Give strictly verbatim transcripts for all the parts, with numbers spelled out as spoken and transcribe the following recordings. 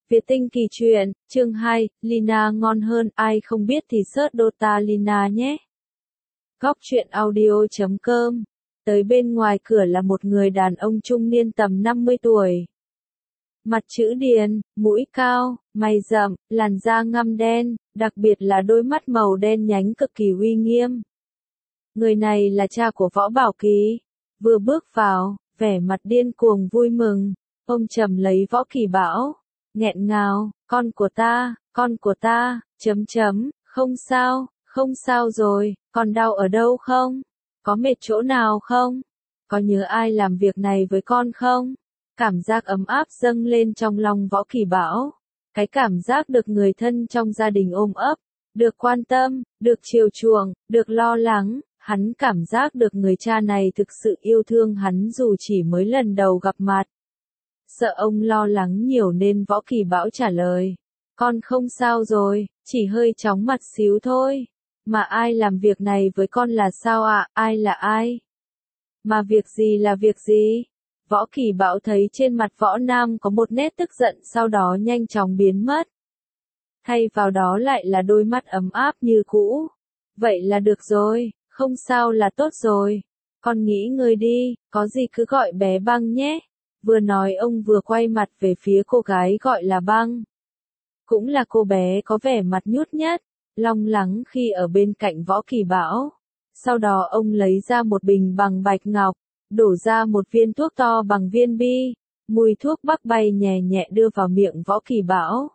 Việt Tinh Kỳ Truyện, chương hai, Lina ngon hơn, ai không biết thì search Dota Lina nhé. Góc truyện audio chấm com. Tới bên ngoài cửa là một người đàn ông trung niên tầm năm mươi tuổi. Mặt chữ điền, mũi cao, mày rậm, làn da ngăm đen, đặc biệt là đôi mắt màu đen nhánh cực kỳ uy nghiêm. Người này là cha của Võ Bảo Kỳ. Vừa bước vào, vẻ mặt điên cuồng vui mừng, ông chầm lấy Võ Kỳ Bảo, nghẹn ngào, con của ta, con của ta, chấm chấm, không sao, không sao rồi, còn đau ở đâu không? Có mệt chỗ nào không? Có nhớ ai làm việc này với con không? Cảm giác ấm áp dâng lên trong lòng Võ Kỳ Bảo. Cái cảm giác được người thân trong gia đình ôm ấp, được quan tâm, được chiều chuộng, được lo lắng, hắn cảm giác được người cha này thực sự yêu thương hắn dù chỉ mới lần đầu gặp mặt. Sợ ông lo lắng nhiều nên Võ Kỳ Bảo trả lời, con không sao rồi, chỉ hơi chóng mặt xíu thôi. Mà ai làm việc này với con là sao ạ, à? Ai là ai? Mà việc gì là việc gì? Võ Kỳ Bảo thấy trên mặt Võ Nam có một nét tức giận sau đó nhanh chóng biến mất. Thay vào đó lại là đôi mắt ấm áp như cũ. Vậy là được rồi, không sao là tốt rồi. Con nghỉ ngơi đi, có gì cứ gọi bé Băng nhé. Vừa nói ông vừa quay mặt về phía cô gái gọi là Băng. Cũng là cô bé có vẻ mặt nhút nhát, long lắng khi ở bên cạnh Võ Kỳ Bảo. Sau đó ông lấy ra một bình bằng bạch ngọc, đổ ra một viên thuốc to bằng viên bi, mùi thuốc bắc bay nhẹ nhẹ đưa vào miệng Võ Kỳ Bảo.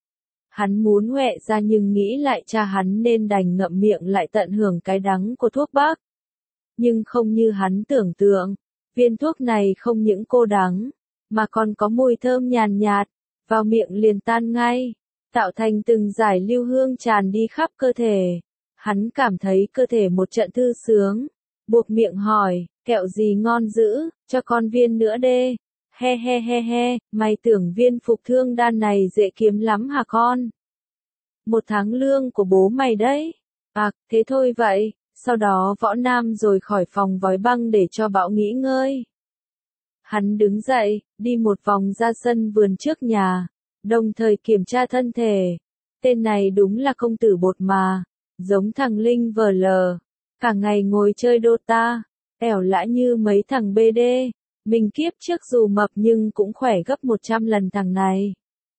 Hắn muốn huệ ra nhưng nghĩ lại cha hắn nên đành ngậm miệng lại tận hưởng cái đắng của thuốc bắc. Nhưng không như hắn tưởng tượng, viên thuốc này không những cô đắng, mà còn có mùi thơm nhàn nhạt, vào miệng liền tan ngay, tạo thành từng dải lưu hương tràn đi khắp cơ thể. Hắn cảm thấy cơ thể một trận thư sướng, buộc miệng hỏi, kẹo gì ngon dữ, cho con viên nữa đê. He he he he, mày tưởng viên phục thương đan này dễ kiếm lắm hả con? Một tháng lương của bố mày đấy. À, thế thôi vậy. Sau đó Võ Nam rồi khỏi phòng vói Băng để cho Bảo nghỉ ngơi. Hắn đứng dậy, đi một vòng ra sân vườn trước nhà, đồng thời kiểm tra thân thể. Tên này đúng là công tử bột mà, giống thằng Linh vờ lờ, cả ngày ngồi chơi Dota, ẻo lã như mấy thằng bê đê. Mình kiếp trước dù mập nhưng cũng khỏe gấp một trăm lần thằng này.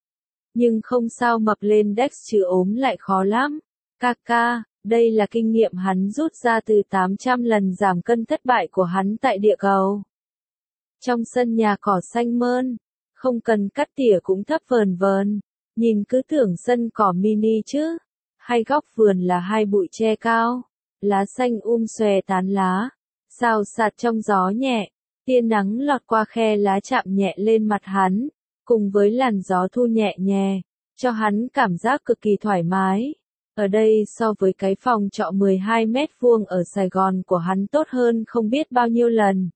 Nhưng không sao, mập lên Dex chứ ốm lại khó lắm. Kaka, đây là kinh nghiệm hắn rút ra từ tám trăm lần giảm cân thất bại của hắn tại địa cầu. Trong sân nhà cỏ xanh mơn, không cần cắt tỉa cũng thấp vờn vờn, nhìn cứ tưởng sân cỏ mini chứ. Hai góc vườn là hai bụi tre cao, lá xanh um xòe tán lá, xào xạc trong gió nhẹ. Tia nắng lọt qua khe lá chạm nhẹ lên mặt hắn, cùng với làn gió thu nhẹ nhẹ, cho hắn cảm giác cực kỳ thoải mái. Ở đây so với cái phòng trọ mười hai mét vuông ở Sài Gòn của hắn tốt hơn không biết bao nhiêu lần.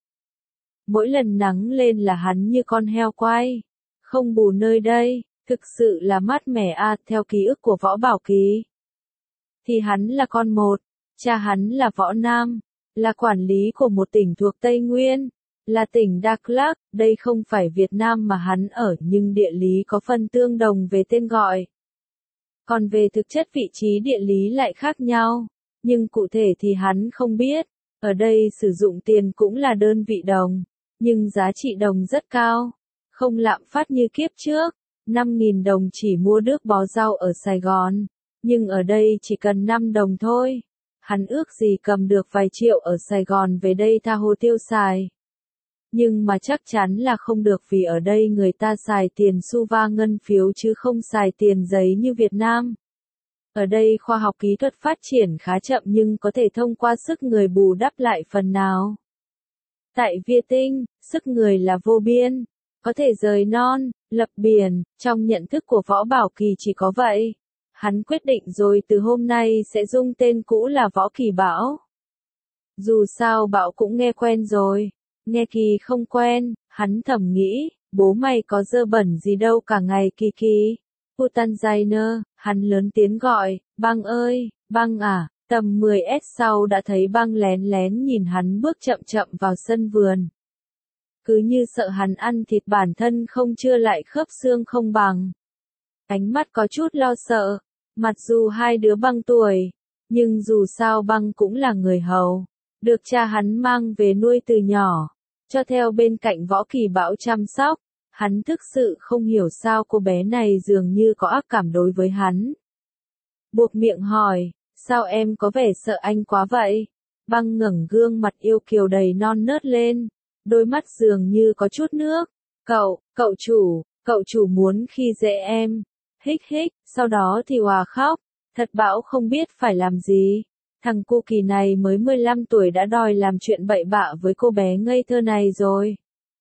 Mỗi lần nắng lên là hắn như con heo quay. Không bù nơi đây, thực sự là mát mẻ à. Theo ký ức của Võ Bảo Kỳ, thì hắn là con một, cha hắn là Võ Nam, là quản lý của một tỉnh thuộc Tây Nguyên. Là tỉnh Đắk Lắk, đây không phải Việt Nam mà hắn ở nhưng địa lý có phần tương đồng về tên gọi. Còn về thực chất vị trí địa lý lại khác nhau, nhưng cụ thể thì hắn không biết. Ở đây sử dụng tiền cũng là đơn vị đồng, nhưng giá trị đồng rất cao, không lạm phát như kiếp trước. năm nghìn đồng chỉ mua nước bó rau ở Sài Gòn, nhưng ở đây chỉ cần năm đồng thôi. Hắn ước gì cầm được vài triệu ở Sài Gòn về đây tha hồ tiêu xài. Nhưng mà chắc chắn là không được vì ở đây người ta xài tiền xu va ngân phiếu chứ không xài tiền giấy như Việt Nam. Ở đây khoa học kỹ thuật phát triển khá chậm nhưng có thể thông qua sức người bù đắp lại phần nào. Tại Việt Tinh, sức người là vô biên, có thể rời non, lập biển, trong nhận thức của Võ Bảo Kỳ chỉ có vậy. Hắn quyết định rồi từ hôm nay sẽ dùng tên cũ là Võ Kỳ Bảo. Dù sao Bảo cũng nghe quen rồi. Nghe Kỳ không quen, hắn thầm nghĩ, bố mày có dơ bẩn gì đâu cả ngày Kỳ Kỳ. Putanzainer, hắn lớn tiếng gọi, Băng ơi, Băng à, tầm mười mét sau đã thấy Băng lén lén nhìn hắn bước chậm chậm vào sân vườn. Cứ như sợ hắn ăn thịt bản thân không chưa lại khớp xương không bằng. Ánh mắt có chút lo sợ. Mặc dù hai đứa bằng tuổi, nhưng dù sao Băng cũng là người hầu, được cha hắn mang về nuôi từ nhỏ, cho theo bên cạnh Võ Kỳ Bảo chăm sóc. Hắn thực sự không hiểu sao cô bé này dường như có ác cảm đối với hắn. Buộc miệng hỏi, sao em có vẻ sợ anh quá vậy? Băng ngẩng gương mặt yêu kiều đầy non nớt lên, đôi mắt dường như có chút nước. Cậu, cậu chủ, cậu chủ muốn khi dễ em. Hích hích, sau đó thì hòa khóc. Thật Bảo không biết phải làm gì. Thằng cu kỳ này mới mười lăm tuổi đã đòi làm chuyện bậy bạ với cô bé ngây thơ này rồi.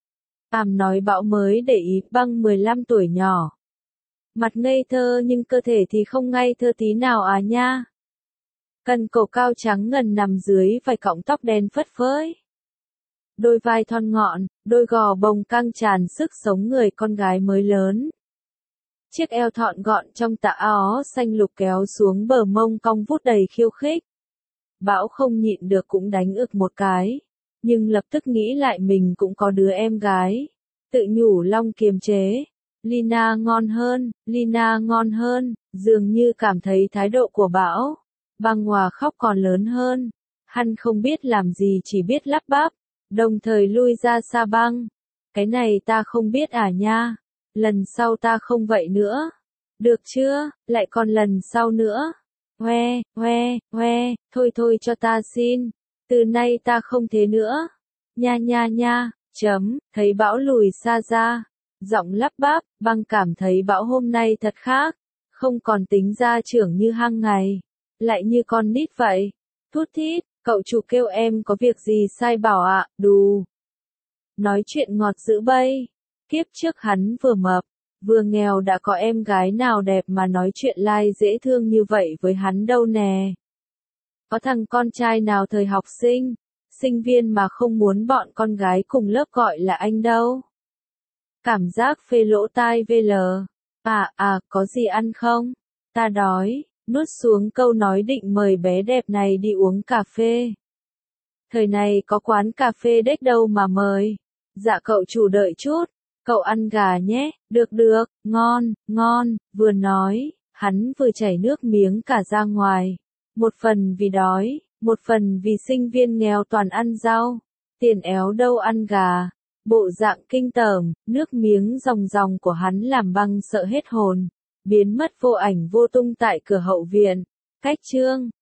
Àm nói Bảo mới để ý Băng mười lăm tuổi nhỏ. Mặt ngây thơ nhưng cơ thể thì không ngây thơ tí nào à nha. Cần cổ cao trắng ngần nằm dưới vài cọng tóc đen phất phới. Đôi vai thon ngọn, đôi gò bồng căng tràn sức sống người con gái mới lớn. Chiếc eo thọn gọn trong tà áo xanh lục kéo xuống bờ mông cong vút đầy khiêu khích. Bảo không nhịn được cũng đánh ực một cái, nhưng lập tức nghĩ lại mình cũng có đứa em gái. Tự nhủ long kiềm chế. Lina ngon hơn, Lina ngon hơn, dường như cảm thấy thái độ của Bảo. Băng Hòa khóc còn lớn hơn. Hắn không biết làm gì chỉ biết lắp bắp, đồng thời lui ra xa Băng. Cái này ta không biết à nha. Lần sau ta không vậy nữa. Được chưa, lại còn lần sau nữa. Hoe, hoe, hoe, thôi thôi cho ta xin. Từ nay ta không thế nữa. Nha nha nha, chấm, thấy Bảo lùi xa ra. Giọng lắp bắp, Băng cảm thấy Bảo hôm nay thật khác. Không còn tính ra trưởng như hàng ngày. Lại như con nít vậy. Thút thít, cậu chủ kêu em có việc gì sai bảo ạ, à, đù. Nói chuyện ngọt dữ bay. Kiếp trước hắn vừa mập, vừa nghèo đã có em gái nào đẹp mà nói chuyện lai dễ thương như vậy với hắn đâu nè. Có thằng con trai nào thời học sinh, sinh viên mà không muốn bọn con gái cùng lớp gọi là anh đâu. Cảm giác phê lỗ tai vê lờ. À à, có gì ăn không? Ta đói. Nuốt xuống câu nói định mời bé đẹp này đi uống cà phê. Thời này có quán cà phê đếch đâu mà mời. Dạ cậu chủ đợi chút. Cậu ăn gà nhé. Được được, ngon, ngon. Vừa nói, hắn vừa chảy nước miếng cả ra ngoài. Một phần vì đói, một phần vì sinh viên nghèo toàn ăn rau. Tiền éo đâu ăn gà. Bộ dạng kinh tởm, nước miếng ròng ròng của hắn làm Băng sợ hết hồn. Biến mất vô ảnh vô tung tại cửa hậu viện. Cách chương